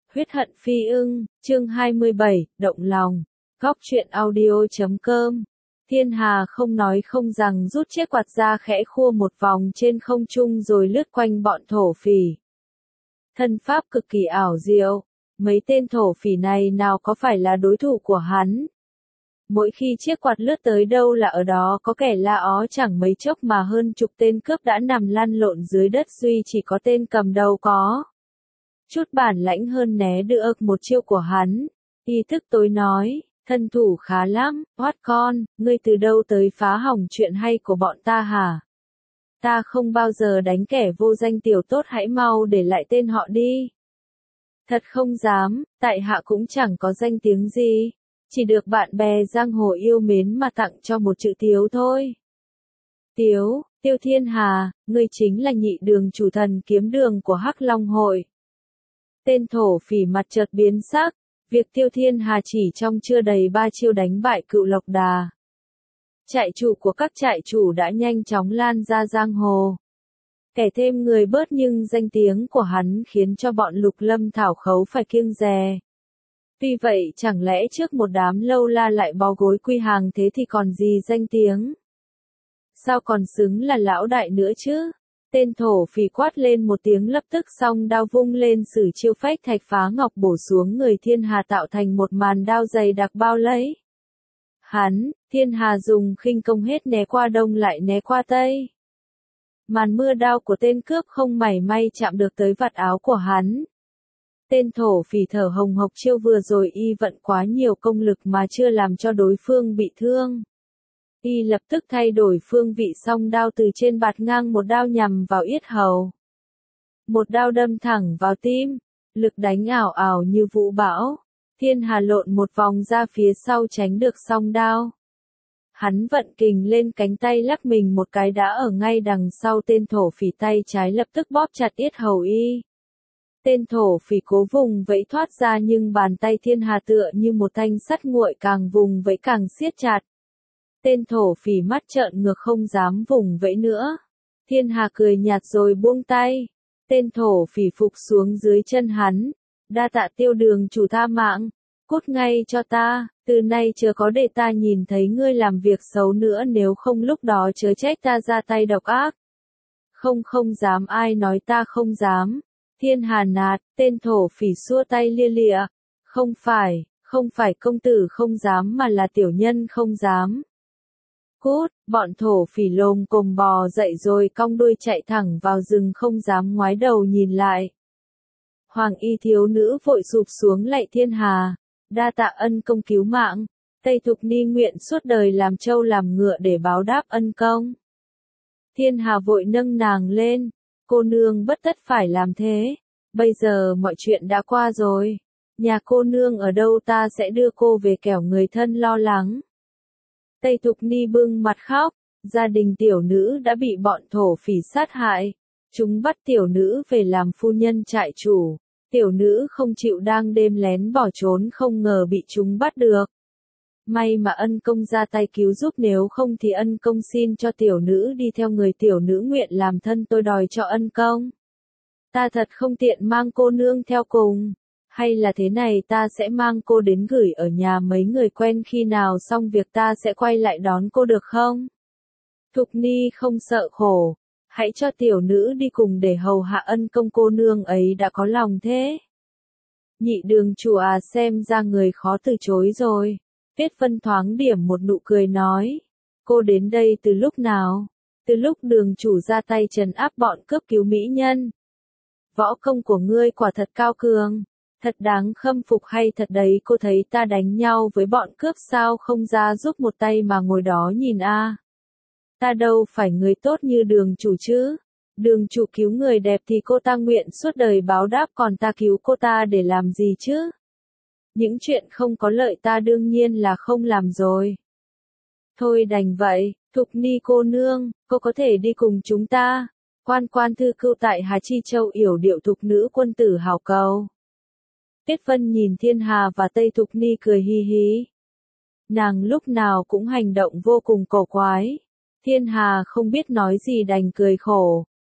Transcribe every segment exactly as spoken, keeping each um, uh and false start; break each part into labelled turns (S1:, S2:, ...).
S1: Huyết hận phi ưng, chương hai mươi bảy, động lòng. Góc truyện audio chấm com. Thiên Hà không nói không rằng rút chiếc quạt ra khẽ khua một vòng trên không trung rồi lướt quanh bọn thổ phỉ. Thân pháp cực kỳ ảo diệu, mấy tên thổ phỉ này nào có phải là đối thủ của hắn. Mỗi khi chiếc quạt lướt tới đâu là ở đó có kẻ la ó, chẳng mấy chốc mà hơn chục tên cướp đã nằm lăn lộn dưới đất, duy chỉ có tên cầm đầu có chút bản lãnh hơn né được một chiêu của hắn. Y thức tối nói, thân thủ khá lắm, hoát con, ngươi từ đâu tới phá hỏng chuyện hay của bọn ta hả? Ta không bao giờ đánh kẻ vô danh tiểu tốt, hãy mau để lại tên họ đi. Thật không dám, tại hạ cũng chẳng có danh tiếng gì, chỉ được bạn bè giang hồ yêu mến mà tặng cho một chữ Tiếu thôi. Tiếu, Tiêu Thiên Hà, ngươi chính là nhị đường chủ thần kiếm đường của Hắc Long hội. Tên thổ phỉ mặt chợt biến sắc, việc Tiêu Thiên Hà chỉ trong chưa đầy ba chiêu đánh bại Cựu Lộc Đà. Trại chủ của các trại chủ đã nhanh chóng lan ra giang hồ. Kẻ thêm người bớt, nhưng danh tiếng của hắn khiến cho bọn Lục Lâm Thảo Khấu phải kiêng dè. Tuy vậy chẳng lẽ trước một đám lâu la lại bó gối quy hàng thế thì còn gì danh tiếng? Sao còn xứng là lão đại nữa chứ? Tên thổ phỉ quát lên một tiếng, lập tức song đao vung lên sử chiêu phách thạch phá ngọc bổ xuống người Thiên Hà, tạo thành một màn đao dày đặc bao lấy hắn. Thiên Hà dùng khinh công hết né qua đông lại né qua tây. Màn mưa đao của tên cướp không mảy may chạm được tới vạt áo của hắn. Tên thổ phỉ thở hồng hộc, chiêu vừa rồi y vận quá nhiều công lực mà chưa làm cho đối phương bị thương. Y lập tức thay đổi phương vị, song đao từ trên bạt ngang một đao nhằm vào yết hầu. Một đao đâm thẳng vào tim, lực đánh ảo ảo như vũ bão. Thiên Hà lộn một vòng ra phía sau tránh được song đao. Hắn vận kình lên cánh tay, lắc mình một cái đã ở ngay đằng sau tên thổ phỉ, tay trái lập tức bóp chặt yết hầu y. Tên thổ phỉ cố vùng vẫy thoát ra, nhưng bàn tay Thiên Hà tựa như một thanh sắt nguội, càng vùng vẫy càng siết chặt. Tên thổ phỉ mắt trợn ngược không dám vùng vẫy nữa. Thiên Hà cười nhạt rồi buông tay. Tên thổ phỉ phục xuống dưới chân hắn. Đa tạ Tiêu đường chủ tha mạng. Cút ngay cho ta, từ nay chớ có để ta nhìn thấy ngươi làm việc xấu nữa, nếu không lúc đó chớ trách ta ra tay độc ác. Không không dám, ai nói ta không dám. Thiên Hà nạt, tên thổ phỉ xua tay lia lịa. Không phải, không phải công tử không dám mà là tiểu nhân không dám. Cút, bọn thổ phỉ lồm cồm bò dậy rồi cong đuôi chạy thẳng vào rừng, không dám ngoái đầu nhìn lại. Hoàng y thiếu nữ vội sụp xuống lạy Thiên Hà, đa tạ ân công cứu mạng. Tây Thục Ni nguyện suốt đời làm trâu làm ngựa để báo đáp ân công. Thiên Hà vội nâng nàng lên, cô nương bất tất phải làm thế, bây giờ mọi chuyện đã qua rồi. Nhà cô nương ở đâu, ta sẽ đưa cô về, kẻo người thân lo lắng. Tây Thục Ni bưng mặt khóc, gia đình tiểu nữ đã bị bọn thổ phỉ sát hại. Chúng bắt tiểu nữ về làm phu nhân trại chủ. Tiểu nữ không chịu, đang đêm lén bỏ trốn, không ngờ bị chúng bắt được. May mà ân công ra tay cứu giúp, nếu không thì ân công xin cho tiểu nữ đi theo người, tiểu nữ nguyện làm thân tôi đòi cho ân công. Ta thật không tiện mang cô nương theo cùng. Hay là thế này, ta sẽ mang cô đến gửi ở nhà mấy người quen, khi nào xong việc ta sẽ quay lại đón cô được không? Thục Ni không sợ khổ, hãy cho tiểu nữ đi cùng để hầu hạ ân công, cô nương ấy đã có lòng thế. Nhị đường chủ à, xem ra người khó từ chối rồi. Tiết Vân thoáng điểm một nụ cười nói, cô đến đây từ lúc nào? Từ lúc đường chủ ra tay trấn áp bọn cướp cứu mỹ nhân. Võ công của ngươi quả thật cao cường, thật đáng khâm phục, hay thật đấy. Cô thấy ta đánh nhau với bọn cướp sao không ra giúp một tay mà ngồi đó nhìn a? À? Ta đâu phải người tốt như đường chủ chứ. Đường chủ cứu người đẹp thì cô ta nguyện suốt đời báo đáp, còn ta cứu cô ta để làm gì chứ? Những chuyện không có lợi ta đương nhiên là không làm rồi. Thôi đành vậy, Thục Ni cô nương, cô có thể đi cùng chúng ta. Quan quan thư cưu tại Hà Chi Châu, yểu điệu thục nữ quân tử hào cầu. Tiết Vân nhìn Thiên Hà và Tây Thục Ni cười hi hí. Nàng lúc nào cũng hành động vô cùng cổ quái. Thiên Hà không biết nói gì đành cười khổ.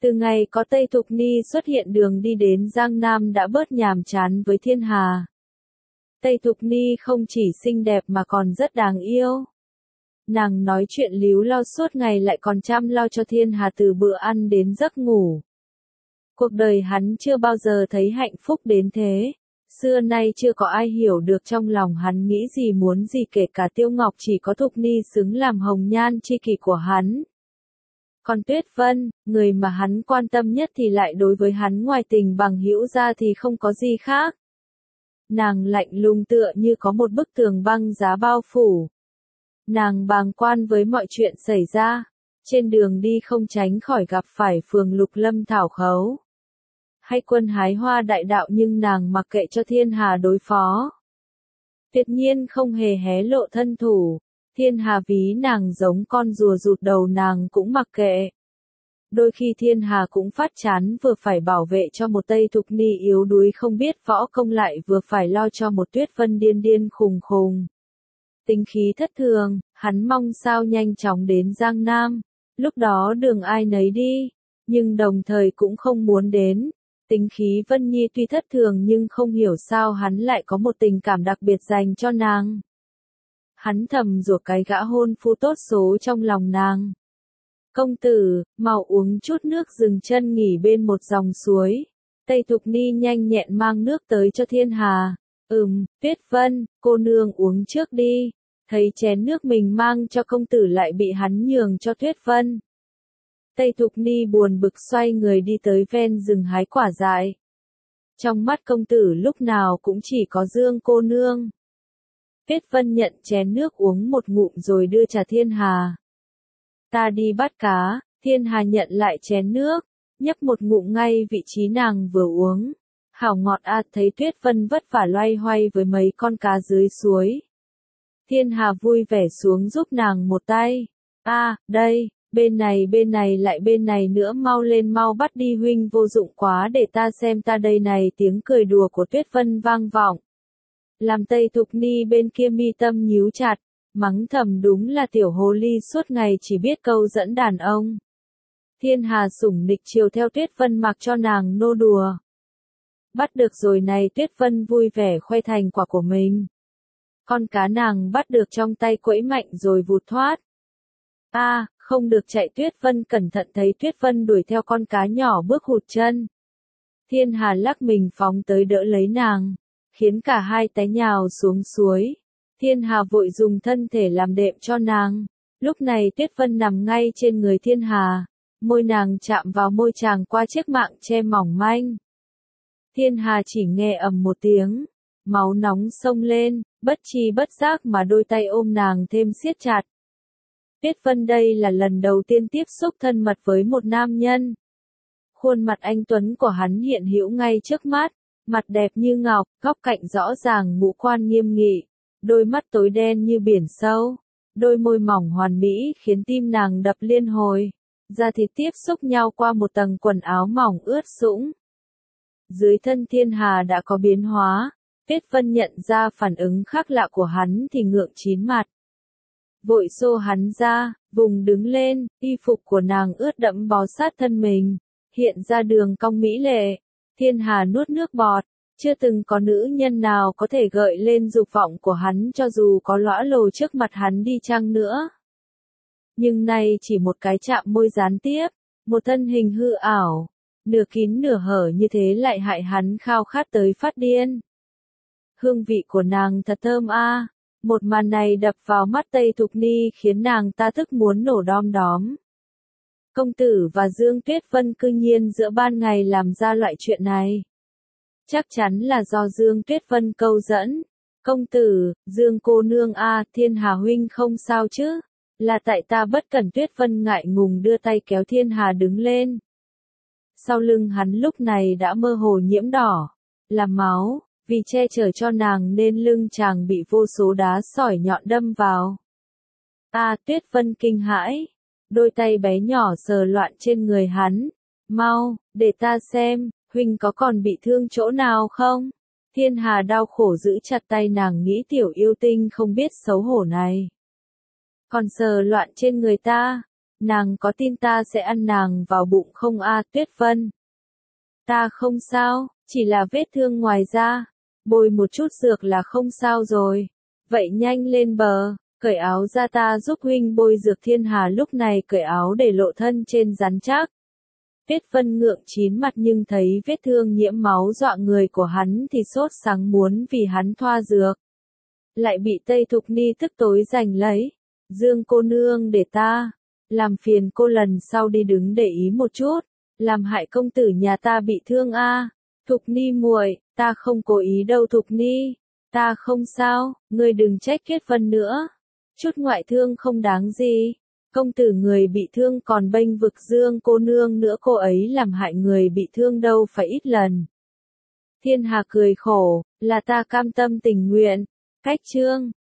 S1: Từ ngày có Tây Thục Ni xuất hiện đường đi đến Giang Nam đã bớt nhàm chán với Thiên Hà. Tây Thục Ni không chỉ xinh đẹp mà còn rất đáng yêu. Nàng nói chuyện líu lo suốt ngày lại còn chăm lo cho Thiên Hà từ bữa ăn đến giấc ngủ. Cuộc đời hắn chưa bao giờ thấy hạnh phúc đến thế. Xưa nay chưa có ai hiểu được trong lòng hắn nghĩ gì muốn gì, kể cả Tiêu Ngọc, chỉ có Thục Ni xứng làm hồng nhan tri kỷ của hắn. Còn Tuyết Vân, người mà hắn quan tâm nhất thì lại đối với hắn ngoài tình bằng hữu ra thì không có gì khác. Nàng lạnh lùng tựa như có một bức tường băng giá bao phủ. Nàng bàng quan với mọi chuyện xảy ra. Trên đường đi không tránh khỏi gặp phải Phường Lục Lâm thảo khấu. Hay Quân hái hoa đại đạo, nhưng nàng mặc kệ cho Thiên Hà đối phó. Tuyệt nhiên không hề hé lộ thân thủ. Thiên Hà ví nàng giống con rùa rụt đầu, nàng cũng mặc kệ. Đôi khi Thiên Hà cũng phát chán, vừa phải bảo vệ cho một Tây Thục Ni yếu đuối không biết võ công, lại vừa phải lo cho một Tuyết Vân điên điên khùng khùng. Tính khí thất thường, hắn mong sao nhanh chóng đến Giang Nam. Lúc đó đường ai nấy đi, nhưng đồng thời cũng không muốn đến. Tính khí Vân Nhi tuy thất thường nhưng không hiểu sao hắn lại có một tình cảm đặc biệt dành cho nàng. Hắn thầm rủa cái gã hôn phu tốt số trong lòng nàng. Công tử, mau uống chút nước, dừng chân nghỉ bên một dòng suối. Tây Thục Ni nhanh nhẹn mang nước tới cho Thiên Hà. Ừm, Tuyết Vân, cô nương uống trước đi. Thấy chén nước mình mang cho công tử lại bị hắn nhường cho Tuyết Vân. Tây Thục Ni buồn bực xoay người đi tới ven rừng hái quả dại. Trong mắt công tử lúc nào cũng chỉ có Dương cô nương. Tuyết Vân nhận chén nước uống một ngụm rồi đưa trả Thiên Hà. Ta đi bắt cá. Thiên Hà nhận lại chén nước, nhấp một ngụm ngay vị trí nàng vừa uống. Hảo ngọt a. Thấy Tuyết Vân vất vả loay hoay với mấy con cá dưới suối. Thiên Hà vui vẻ xuống giúp nàng một tay. A, đây, bên này bên này lại bên này nữa, mau lên mau bắt đi, huynh vô dụng quá, để ta xem ta đây này. Tiếng cười đùa của Tuyết Vân vang vọng. Làm Tây Thục Ni bên kia mi tâm nhíu chặt, mắng thầm đúng là tiểu hồ ly suốt ngày chỉ biết câu dẫn đàn ông. Thiên Hà sủng nịch chiều theo Tuyết Vân mặc cho nàng nô đùa. Bắt được rồi này, Tuyết Vân vui vẻ khoe thành quả của mình. Con cá nàng bắt được trong tay quẫy mạnh rồi vụt thoát. A, à, không được chạy. Tuyết Vân cẩn thận thấy Tuyết Vân đuổi theo con cá nhỏ bước hụt chân. Thiên Hà lắc mình phóng tới đỡ lấy nàng, khiến cả hai té nhào xuống suối. Thiên Hà vội dùng thân thể làm đệm cho nàng. Lúc này Tuyết Vân nằm ngay trên người Thiên Hà, môi nàng chạm vào môi chàng qua chiếc mạng che mỏng manh. Thiên Hà chỉ nghe ầm một tiếng, máu nóng xông lên, bất tri bất giác mà đôi tay ôm nàng thêm siết chặt. Tuyết Vân đây là lần đầu tiên tiếp xúc thân mật với một nam nhân. Khuôn mặt anh tuấn của hắn hiện hữu ngay trước mắt, mặt đẹp như ngọc, góc cạnh rõ ràng, ngũ quan nghiêm nghị, đôi mắt tối đen như biển sâu, đôi môi mỏng hoàn mỹ khiến tim nàng đập liên hồi. Da thịt tiếp xúc nhau qua một tầng quần áo mỏng ướt sũng. Dưới thân Thiên Hà đã có biến hóa. Tuyết Vân nhận ra phản ứng khác lạ của hắn thì ngượng chín mặt. Vội xô hắn ra, vùng đứng lên, y phục của nàng ướt đẫm bó sát thân mình, hiện ra đường cong mỹ lệ. Thiên Hà nuốt nước bọt, chưa từng có nữ nhân nào có thể gợi lên dục vọng của hắn cho dù có lõa lồ trước mặt hắn đi chăng nữa. Nhưng nay chỉ một cái chạm môi gián tiếp, một thân hình hư ảo, nửa kín nửa hở như thế lại hại hắn khao khát tới phát điên. Hương vị của nàng thật thơm a. À. Một màn này đập vào mắt Tây Thục Ni khiến nàng ta tức muốn nổ đom đóm. Công tử và Dương Tuyết Vân cư nhiên giữa ban ngày làm ra loại chuyện này. Chắc chắn là do Dương Tuyết Vân câu dẫn. Công tử, Dương cô nương a, à, Thiên Hà huynh không sao chứ? Là tại ta bất cẩn. Tuyết Vân ngại ngùng đưa tay kéo Thiên Hà đứng lên. Sau lưng hắn lúc này đã mơ hồ nhiễm đỏ, là máu. Vì che chở cho nàng nên lưng chàng bị vô số đá sỏi nhọn đâm vào. A, à, Tuyết Vân kinh hãi, đôi tay bé nhỏ sờ loạn trên người hắn. Mau, để ta xem, huynh có còn bị thương chỗ nào không? Thiên Hà đau khổ giữ chặt tay nàng, nghĩ tiểu yêu tinh không biết xấu hổ này còn sờ loạn trên người ta. Nàng có tin ta sẽ ăn nàng vào bụng không a Tuyết Vân? Ta không sao, chỉ là vết thương ngoài da. Bôi một chút dược là không sao rồi. Vậy nhanh lên bờ, cởi áo ra ta giúp huynh bôi dược. Thiên Hà lúc này cởi áo để lộ thân trên rắn chắc. Tuyết Vân ngượng chín mặt nhưng thấy vết thương nhiễm máu dọa người của hắn thì sốt sắng muốn vì hắn thoa dược. Lại bị Tây Thục Ni tức tối giành lấy. Dương cô nương để ta, làm phiền cô lần sau đi đứng để ý một chút, làm hại công tử nhà ta bị thương a. Thục Ni muội, ta không cố ý đâu Thục Ni, ta không sao, ngươi đừng trách Tuyết Vân nữa. Chút ngoại thương không đáng gì. Công tử người bị thương còn bênh vực Dương cô nương nữa, cô ấy làm hại người bị thương đâu phải ít lần. Thiên Hà cười khổ, là ta cam tâm tình nguyện. Cách chương